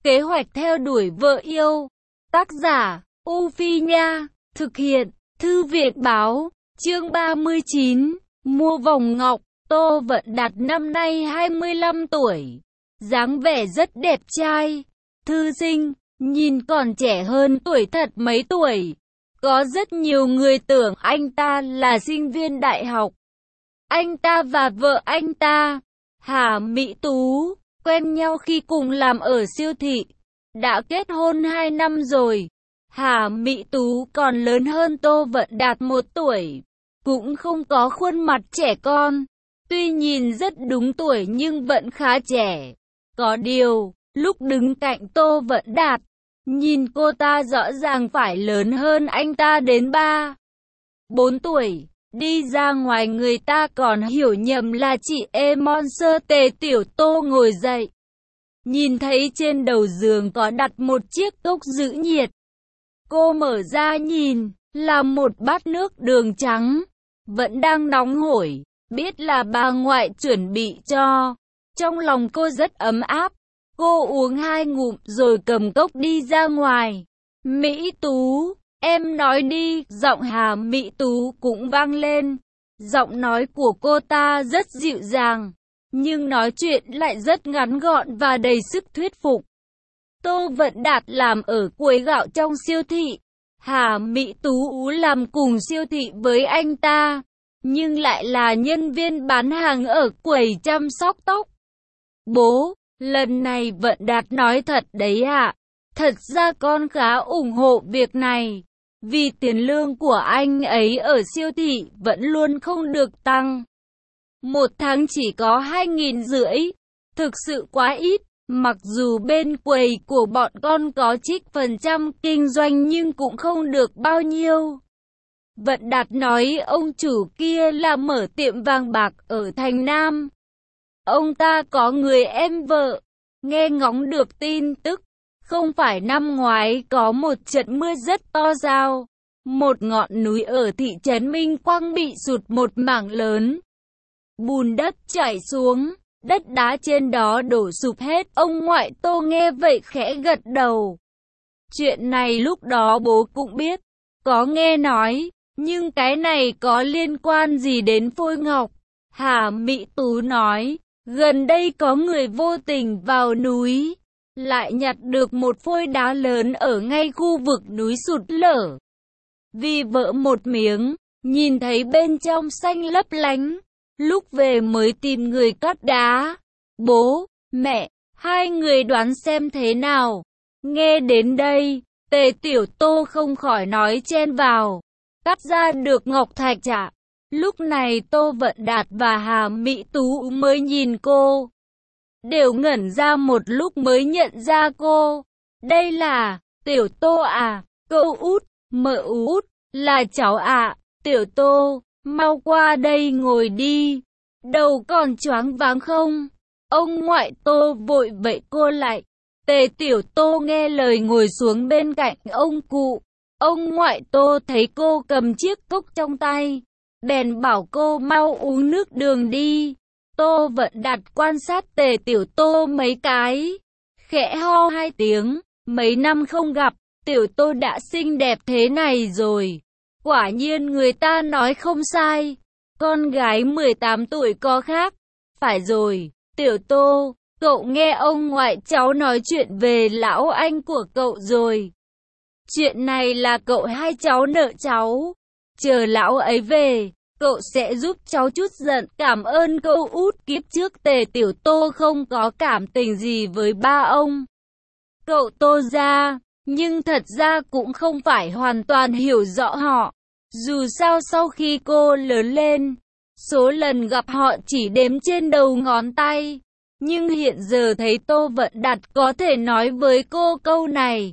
Kế hoạch theo đuổi vợ yêu. Tác giả, U Phi Nha. Thực hiện, Thư viện Báo. Chương 39. Mua vòng ngọc. Tô Vận Đạt năm nay 25 tuổi. Dáng vẻ rất đẹp trai. Thư sinh, nhìn còn trẻ hơn tuổi thật mấy tuổi. Có rất nhiều người tưởng anh ta là sinh viên đại học. Anh ta và vợ anh ta, Hà Mỹ Tú, quen nhau khi cùng làm ở siêu thị. Đã kết hôn 2 năm rồi. Hà Mỹ Tú còn lớn hơn Tô Vận Đạt 1 tuổi. Cũng không có khuôn mặt trẻ con. Tuy nhìn rất đúng tuổi nhưng vẫn khá trẻ. Có điều, lúc đứng cạnh Tô Vận Đạt, nhìn cô ta rõ ràng phải lớn hơn anh ta đến 3-4 tuổi. Đi ra ngoài người ta còn hiểu nhầm là chị Monster. Tề Tiểu Tô ngồi dậy. Nhìn thấy trên đầu giường có đặt một chiếc cốc giữ nhiệt. Cô mở ra nhìn, là một bát nước đường trắng. Vẫn đang nóng hổi, biết là bà ngoại chuẩn bị cho. Trong lòng cô rất ấm áp. Cô uống 2 ngụm rồi cầm cốc đi ra ngoài. Mỹ Tú, em nói đi. Giọng Hà Mỹ Tú cũng vang lên. Giọng nói của cô ta rất dịu dàng, nhưng nói chuyện lại rất ngắn gọn và đầy sức thuyết phục. Tô Vận Đạt làm ở quầy gạo trong siêu thị. Hà Mỹ Tú làm cùng siêu thị với anh ta, nhưng lại là nhân viên bán hàng ở quầy chăm sóc tóc. Bố, lần này Vận Đạt nói thật đấy ạ. Thật ra con khá ủng hộ việc này. Vì tiền lương của anh ấy ở siêu thị vẫn luôn không được tăng. 1 tháng chỉ có 2.500. Thực sự quá ít. Mặc dù bên quầy của bọn con có trích phần trăm kinh doanh nhưng cũng không được bao nhiêu. Vận Đạt nói ông chủ kia là mở tiệm vàng bạc ở thành Nam. Ông ta có người em vợ. Nghe ngóng được tin tức, không phải năm ngoái có một trận mưa rất to sao? Một ngọn núi ở thị trấn Minh Quang bị sụt một mảng lớn. Bùn đất chảy xuống, đất đá trên đó đổ sụp hết. Ông ngoại Tô nghe vậy khẽ gật đầu. Chuyện này lúc đó bố cũng biết, có nghe nói, nhưng cái này có liên quan gì đến phôi ngọc? Hà Mỹ Tú nói, gần đây có người vô tình vào núi, lại nhặt được một phôi đá lớn ở ngay khu vực núi sụt lở. Vì vỡ một miếng, nhìn thấy bên trong xanh lấp lánh, lúc về mới tìm người cắt đá. Bố, mẹ, hai người đoán xem thế nào? Nghe đến đây, Tề Tiểu Tô không khỏi nói chen vào. Cắt ra được ngọc thạch chả? Lúc này Tô Vận Đạt và Hà Mỹ Tú mới nhìn cô. Đều ngẩn ra một lúc mới nhận ra cô. Đây là, Tiểu Tô à, cậu út, mợ út, là cháu ạ. Tiểu Tô, mau qua đây ngồi đi. Đầu còn choáng váng không? Ông ngoại Tô vội vẫy cô lại. Tề Tiểu Tô nghe lời ngồi xuống bên cạnh ông cụ. Ông ngoại Tô thấy cô cầm chiếc cốc trong tay, bèn bảo cô mau uống nước đường đi. Tô Vận Đạt quan sát Tề Tiểu Tô mấy cái, khẽ ho 2 tiếng. Mấy năm không gặp, Tiểu Tô đã xinh đẹp thế này rồi. Quả nhiên người ta nói không sai, con gái 18 tuổi có khác. Phải rồi, Tiểu Tô, cậu nghe ông ngoại cháu nói chuyện về lão anh của cậu rồi. Chuyện này là cậu hai cháu nợ cháu. Chờ lão ấy về, cậu sẽ giúp cháu chút giận. Cảm ơn cậu út. Kiếp trước Tề Tiểu Tô không có cảm tình gì với ba ông cậu Tô gia, nhưng thật ra cũng không phải hoàn toàn hiểu rõ họ. Dù sao sau khi cô lớn lên, số lần gặp họ chỉ đếm trên đầu ngón tay. Nhưng hiện giờ thấy Tô Vận Đạt có thể nói với cô câu này,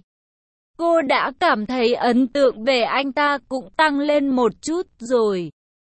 cô đã cảm thấy ấn tượng về anh ta cũng tăng lên một chút rồi.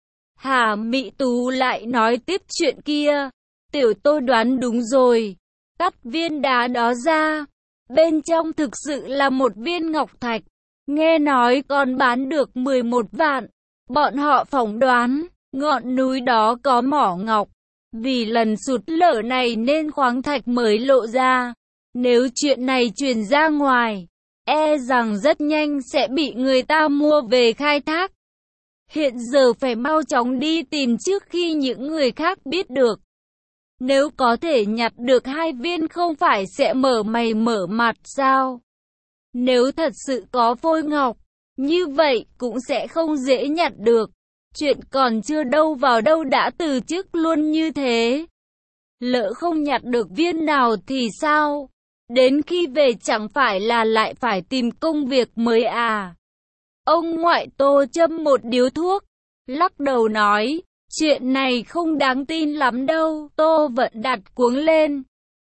Hà Mỹ Tú lại nói tiếp chuyện kia. Tiểu Tô đoán đúng rồi. Cắt viên đá đó ra, bên trong thực sự là một viên ngọc thạch. Nghe nói còn bán được 11 vạn. Bọn họ phỏng đoán, ngọn núi đó có mỏ ngọc. Vì lần sụt lở này nên khoáng thạch mới lộ ra. Nếu chuyện này truyền ra ngoài, e rằng rất nhanh sẽ bị người ta mua về khai thác. Hiện giờ phải mau chóng đi tìm trước khi những người khác biết được. Nếu có thể nhặt được 2 viên không phải sẽ mở mày mở mặt sao? Nếu thật sự có phôi ngọc, như vậy cũng sẽ không dễ nhặt được. Chuyện còn chưa đâu vào đâu đã từ chức luôn như thế. Lỡ không nhặt được viên nào thì sao? Đến khi về chẳng phải là lại phải tìm công việc mới à? Ông ngoại Tô châm một điếu thuốc, lắc đầu nói, chuyện này không đáng tin lắm đâu. Tô Vận Đạt cuống lên.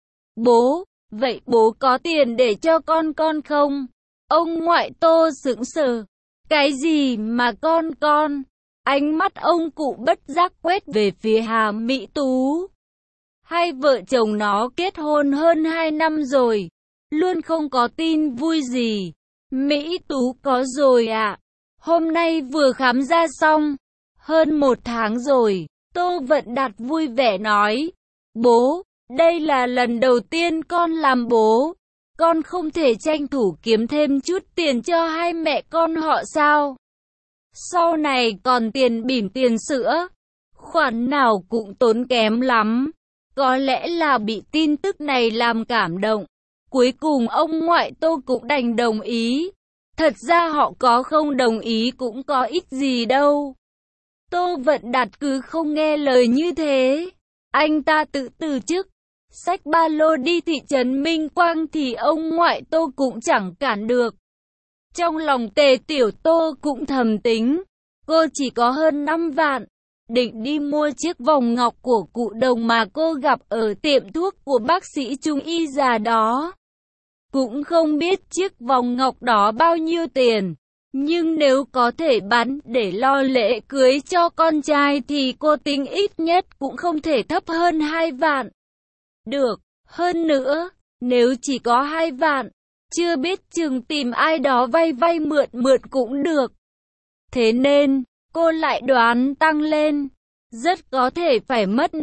Bố, vậy bố có tiền để cho con không? Ông ngoại Tô sững sờ. Cái gì mà con? Ánh mắt ông cụ bất giác quét về phía Hà Mỹ Tú. Hai vợ chồng nó kết hôn hơn 2 năm rồi, luôn không có tin vui gì. Mỹ Tú có rồi ạ. Hôm nay vừa khám ra xong, hơn 1 tháng rồi. Tô Vận Đạt vui vẻ nói, bố, đây là lần đầu tiên con làm bố. Con không thể tranh thủ kiếm thêm chút tiền cho hai mẹ con họ sao? Sau này còn tiền bỉm tiền sữa, khoản nào cũng tốn kém lắm. Có lẽ là bị tin tức này làm cảm động. Cuối cùng ông ngoại Tô cũng đành đồng ý. Thật ra họ có không đồng ý cũng có ích gì đâu. Tô Vận Đạt cứ không nghe lời như thế. Anh ta tự từ chức, xách ba lô đi thị trấn Minh Quang thì ông ngoại Tô cũng chẳng cản được. Trong lòng Tề Tiểu Tô cũng thầm tính, cô chỉ có hơn 5 vạn, định đi mua chiếc vòng ngọc của cụ Đồng mà cô gặp ở tiệm thuốc của bác sĩ trung y già đó. Cũng không biết chiếc vòng ngọc đó bao nhiêu tiền, nhưng nếu có thể bán để lo lễ cưới cho con trai thì cô tính ít nhất cũng không thể thấp hơn 2 vạn. Được, hơn nữa, nếu chỉ có 2 vạn, chưa biết chừng tìm ai đó vay mượn cũng được. Thế nên, cô lại đoán tăng lên, rất có thể phải mất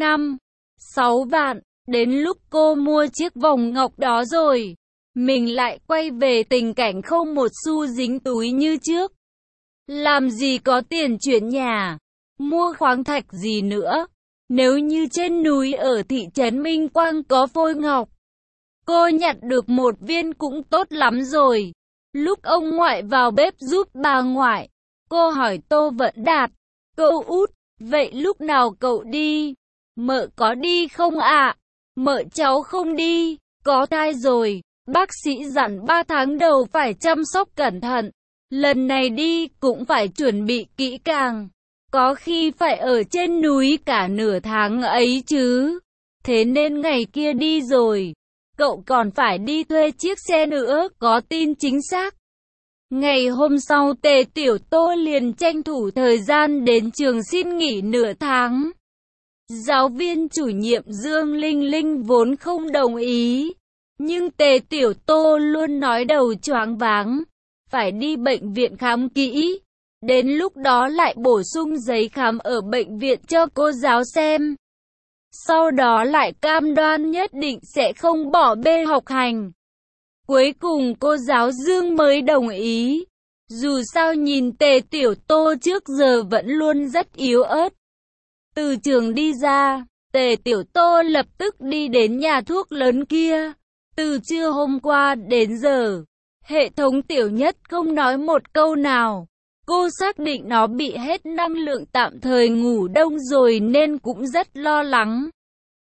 5-6 vạn, đến lúc cô mua chiếc vòng ngọc đó rồi, mình lại quay về tình cảnh không một xu dính túi như trước. Làm gì có tiền chuyển nhà, mua khoáng thạch gì nữa, nếu như trên núi ở thị trấn Minh Quang có phôi ngọc, cô nhặt được 1 viên cũng tốt lắm rồi. Lúc ông ngoại vào bếp giúp bà ngoại, cô hỏi Tô Vận Đạt, cậu út, vậy lúc nào cậu đi? Mợ có đi không ạ? Mợ cháu không đi, có thai rồi, bác sĩ dặn 3 tháng đầu phải chăm sóc cẩn thận. Lần này đi cũng phải chuẩn bị kỹ càng, có khi phải ở trên núi cả nửa tháng ấy chứ. Thế nên ngày kia đi rồi, cậu còn phải đi thuê chiếc xe nữa, có tin chính xác. Ngày hôm sau Tề Tiểu Tô liền tranh thủ thời gian đến trường xin nghỉ nửa tháng. Giáo viên chủ nhiệm Dương Linh Linh vốn không đồng ý, nhưng Tề Tiểu Tô luôn nói đầu choáng váng, phải đi bệnh viện khám kỹ. Đến lúc đó lại bổ sung giấy khám ở bệnh viện cho cô giáo xem. Sau đó lại cam đoan nhất định sẽ không bỏ bê học hành. Cuối cùng cô giáo Dương mới đồng ý. Dù sao nhìn Tề Tiểu Tô trước giờ vẫn luôn rất yếu ớt. Từ trường đi ra, Tề Tiểu Tô lập tức đi đến nhà thuốc lớn kia. Từ trưa hôm qua đến giờ, hệ thống Tiểu Nhất không nói một câu nào. Cô xác định nó bị hết năng lượng tạm thời ngủ đông rồi nên cũng rất lo lắng.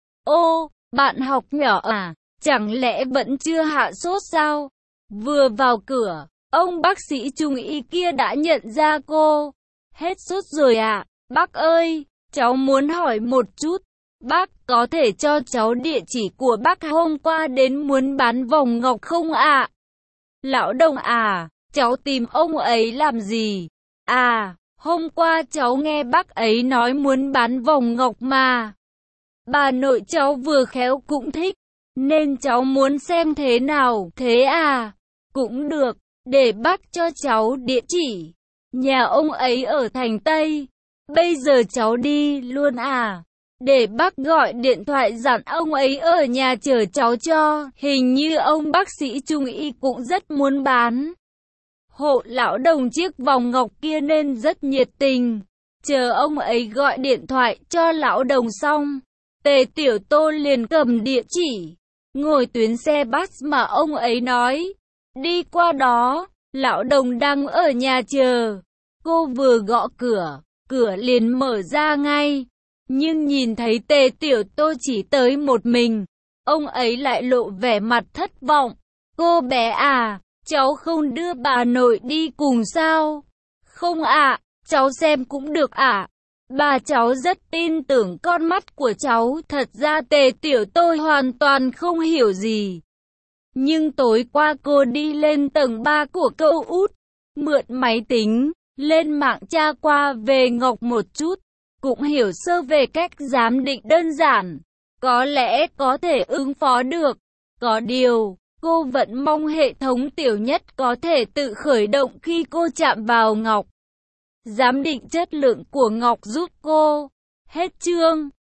Ô, bạn học nhỏ à, chẳng lẽ vẫn chưa hạ sốt sao? Vừa vào cửa, ông bác sĩ trung y kia đã nhận ra cô. Hết sốt rồi ạ, bác ơi, cháu muốn hỏi một chút. Bác có thể cho cháu địa chỉ của bác hôm qua đến muốn bán vòng ngọc không ạ? Lão Đồng à, cháu tìm ông ấy làm gì? À, hôm qua cháu nghe bác ấy nói muốn bán vòng ngọc mà. Bà nội cháu vừa khéo cũng thích, nên cháu muốn xem thế nào. Thế à, cũng được, để bác cho cháu địa chỉ. Nhà ông ấy ở thành Tây. Bây giờ cháu đi luôn à? để bác gọi điện thoại dặn ông ấy ở nhà chờ cháu cho. Hình như ông bác sĩ trung y cũng rất muốn bán hộ lão đồng chiếc vòng ngọc kia nên rất nhiệt tình. Chờ ông ấy gọi điện thoại cho lão đồng xong, Tề Tiểu Tô liền cầm địa chỉ, ngồi tuyến xe bus mà ông ấy nói. Đi qua đó, lão đồng đang ở nhà chờ. Cô vừa gõ cửa, cửa liền mở ra ngay. Nhưng nhìn thấy Tề Tiểu Tô chỉ tới một mình, ông ấy lại lộ vẻ mặt thất vọng. Cô bé à, cháu không đưa bà nội đi cùng sao? Không ạ, cháu xem cũng được ạ. Bà cháu rất tin tưởng con mắt của cháu. Thật ra Tề Tiểu Tô hoàn toàn không hiểu gì. Nhưng tối qua cô đi lên tầng 3 của cậu út, mượn máy tính, lên mạng tra qua về Ngọc một chút, cũng hiểu sơ về cách giám định đơn giản, có lẽ có thể ứng phó được. Có điều, cô vẫn mong hệ thống tiểu nhất có thể tự khởi động khi cô chạm vào ngọc. Giám định chất lượng của ngọc giúp cô. Hết chương.